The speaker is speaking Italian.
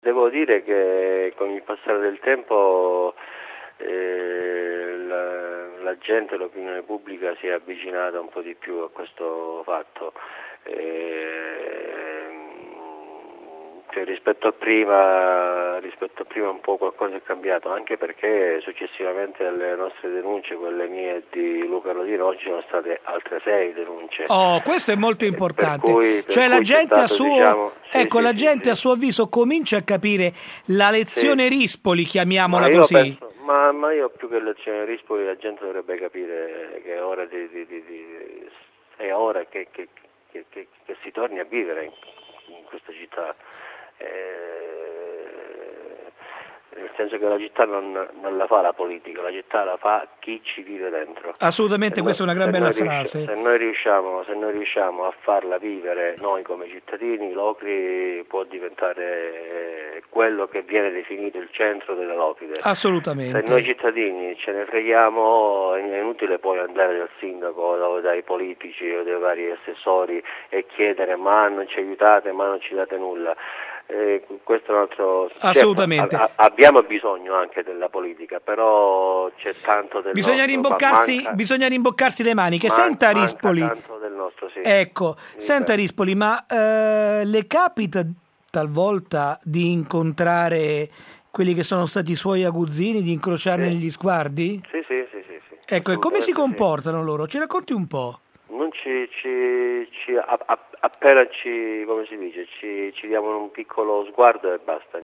Devo dire che con il passare del tempo la gente, l'opinione pubblica si è avvicinata un po' di più a questo fatto. Cioè, rispetto a prima un po' qualcosa è cambiato, anche perché successivamente alle nostre denunce, quelle mie e di Luca Rodino, oggi sono state altre 6 denunce. Oh, questo è molto Per importante. cui Cioè la c'è gente stato, diciamo, sì, ecco, sì, la sì, gente a sì, suo avviso comincia a capire la sì. lezione Rispoli, Ma chiamiamola io così. penso, ma io più che lezione Rispoli, la gente dovrebbe capire che è ora è ora che si torni a vivere in questa città. Nel senso che la città non la fa la politica, la città la fa chi ci vive dentro. Assolutamente, questa è una gran bella frase. Se noi riusciamo a farla vivere noi come cittadini, Locri può diventare quello che viene definito il centro delle Locride. Se noi Assolutamente. cittadini ce ne freghiamo, è inutile poi andare dal sindaco o dai politici o dai vari assessori e chiedere ma non ci aiutate, ma non ci date nulla. Questo è un altro. Certo, Assolutamente. abbiamo bisogno anche della politica, però c'è tanto del nostro, Bisogna rimboccarsi le maniche. Senta manca Rispoli. tanto del nostro, sì. Ecco, senta Dica. Rispoli, ma le capita talvolta di incontrare quelli che sono stati i suoi aguzzini, di incrociarne Sì. negli sguardi? Sì, Ecco, e come si assolutamente sì. comportano loro? Ci racconti un po'. Non appena come si dice, ci diamo un piccolo sguardo e basta.